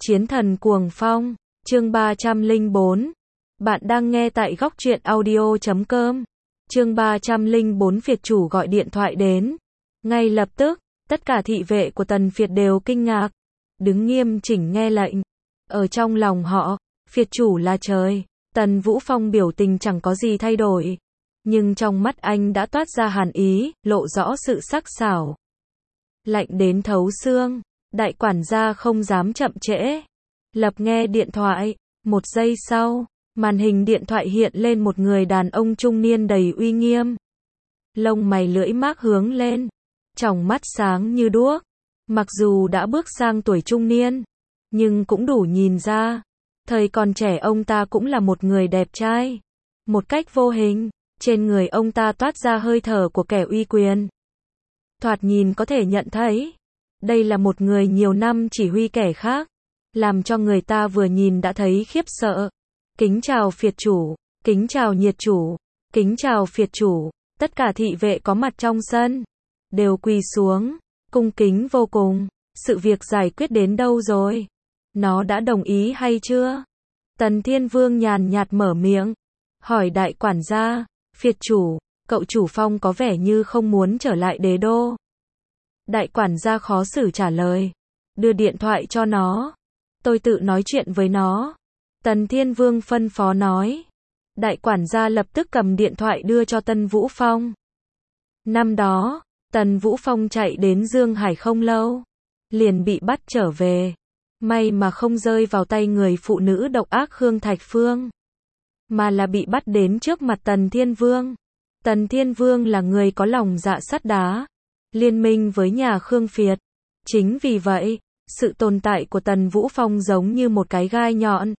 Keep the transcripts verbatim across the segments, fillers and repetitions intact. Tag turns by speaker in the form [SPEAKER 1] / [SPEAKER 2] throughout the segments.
[SPEAKER 1] Chiến thần cuồng phong, chương ba trăm lẻ bốn. Bạn đang nghe tại góc truyện audio chấm com. Chương ba trăm lẻ bốn Phiệt chủ gọi điện thoại đến. Ngay lập tức, tất cả thị vệ của Tần Phiệt đều kinh ngạc, đứng nghiêm chỉnh nghe lệnh. Ở trong lòng họ, Phiệt chủ là trời. Tần Vũ Phong biểu tình chẳng có gì thay đổi, nhưng trong mắt anh đã toát ra hàn ý, lộ rõ sự sắc sảo. Lạnh đến thấu xương, đại quản gia không dám chậm trễ. Lập nghe điện thoại, một giây sau, màn hình điện thoại hiện lên một người đàn ông trung niên đầy uy nghiêm. Lông mày lưỡi mác hướng lên, tròng mắt sáng như đuốc. Mặc dù đã bước sang tuổi trung niên, nhưng cũng đủ nhìn ra, thời còn trẻ ông ta cũng là một người đẹp trai. Một cách vô hình, trên người ông ta toát ra hơi thở của kẻ uy quyền. Thoạt nhìn có thể nhận thấy, đây là một người nhiều năm chỉ huy kẻ khác, làm cho người ta vừa nhìn đã thấy khiếp sợ. Kính chào Phiệt chủ, kính chào nhiệt chủ, kính chào Phiệt chủ. Tất cả thị vệ có mặt trong sân đều quỳ xuống, cung kính vô cùng. Sự việc giải quyết đến đâu rồi? Nó đã đồng ý hay chưa? Tần Thiên Vương nhàn nhạt mở miệng, hỏi đại quản gia. Phiệt chủ, cậu chủ Phong có vẻ như không muốn trở lại đế đô. Đại quản gia khó xử trả lời, đưa điện thoại cho nó, tôi tự nói chuyện với nó. Tần Thiên Vương phân phó nói. Đại quản gia lập tức cầm điện thoại đưa cho Tần Vũ Phong. Năm đó, Tần Vũ Phong chạy đến Dương Hải không lâu, liền bị bắt trở về. May mà không rơi vào tay người phụ nữ độc ác Khương Thạch Phương, mà là bị bắt đến trước mặt Tần Thiên Vương. Tần Thiên Vương là người có lòng dạ sắt đá, liên minh với nhà Khương Phiệt. Chính vì vậy, sự tồn tại của Tần Vũ Phong giống như một cái gai nhọn,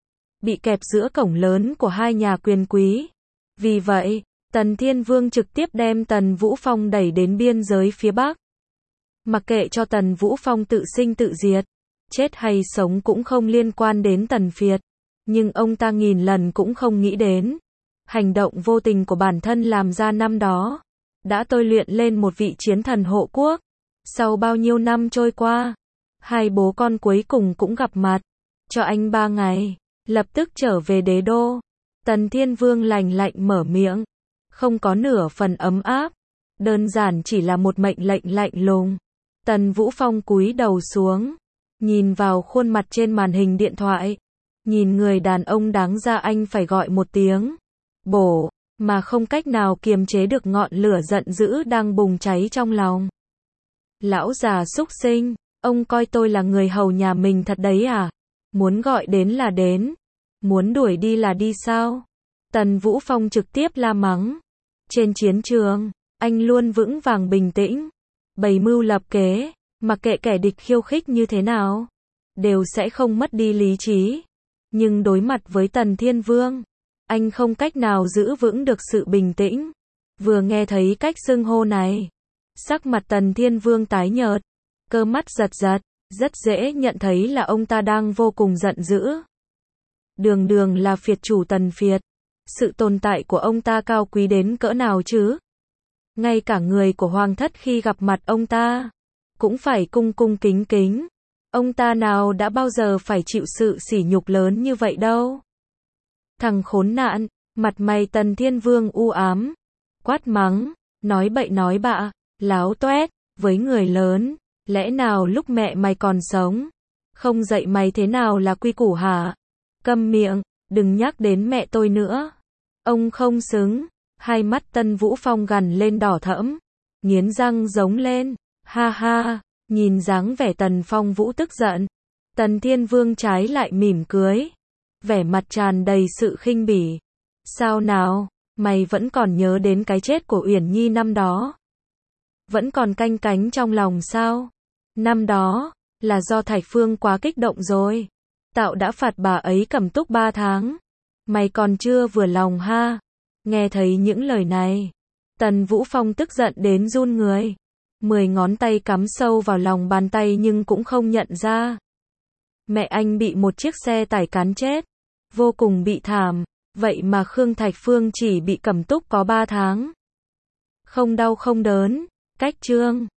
[SPEAKER 1] bị kẹp giữa cổng lớn của hai nhà quyền quý. Vì vậy, Tần Thiên Vương trực tiếp đem Tần Vũ Phong đẩy đến biên giới phía Bắc. Mặc kệ cho Tần Vũ Phong tự sinh tự diệt, chết hay sống cũng không liên quan đến Tần Phiệt. Nhưng ông ta nghìn lần cũng không nghĩ đến, hành động vô tình của bản thân làm ra năm đó, đã tôi luyện lên một vị chiến thần hộ quốc. Sau bao nhiêu năm trôi qua, hai bố con cuối cùng cũng gặp mặt. Cho anh ba ngày, lập tức trở về đế đô. Tần Thiên Vương lạnh lạnh mở miệng, không có nửa phần ấm áp, đơn giản chỉ là một mệnh lệnh lạnh lùng. Tần Vũ Phong cúi đầu xuống, nhìn vào khuôn mặt trên màn hình điện thoại, nhìn người đàn ông đáng ra anh phải gọi một tiếng bổ, mà không cách nào kiềm chế được ngọn lửa giận dữ đang bùng cháy trong lòng. Lão già súc sinh, ông coi tôi là người hầu nhà mình thật đấy à? Muốn gọi đến là đến, muốn đuổi đi là đi sao? Tần Vũ Phong trực tiếp la mắng. Trên chiến trường, anh luôn vững vàng bình tĩnh, bày mưu lập kế, mặc kệ kẻ địch khiêu khích như thế nào, đều sẽ không mất đi lý trí. Nhưng đối mặt với Tần Thiên Vương, anh không cách nào giữ vững được sự bình tĩnh. Vừa nghe thấy cách xưng hô này, sắc mặt Tần Thiên Vương tái nhợt, cơ mắt giật giật, rất dễ nhận thấy là ông ta đang vô cùng giận dữ. Đường đường là Phiệt chủ Tần Phiệt, sự tồn tại của ông ta cao quý đến cỡ nào chứ? Ngay cả người của Hoàng thất khi gặp mặt ông ta, cũng phải cung cung kính kính. Ông ta nào đã bao giờ phải chịu sự sỉ nhục lớn như vậy đâu. Thằng khốn nạn, mặt mày Tần Thiên Vương u ám, quát mắng, nói bậy nói bạ, láo toét, với người lớn, lẽ nào lúc mẹ mày còn sống, không dạy mày thế nào là quy củ hả? Câm miệng, đừng nhắc đến mẹ tôi nữa. Ông không xứng. Hai mắt Tần Vũ Phong gằn lên đỏ thẫm, nghiến răng giống lên, ha ha. Nhìn dáng vẻ Tần Phong Vũ tức giận, Tần Thiên Vương trái lại mỉm cười, vẻ mặt tràn đầy sự khinh bỉ. Sao nào, mày vẫn còn nhớ đến cái chết của Uyển Nhi năm đó? Vẫn còn canh cánh trong lòng sao? Năm đó, là do Thạch Phương quá kích động rồi, tạo đã phạt bà ấy cầm túc ba tháng. Mày còn chưa vừa lòng ha? Nghe thấy những lời này, Tần Vũ Phong tức giận đến run người. Mười ngón tay cắm sâu vào lòng bàn tay nhưng cũng không nhận ra. Mẹ anh bị một chiếc xe tải cán chết, vô cùng bị thảm, vậy mà Khương Thạch Phương chỉ bị cầm túc có ba tháng. Không đau không đớn, cách trương,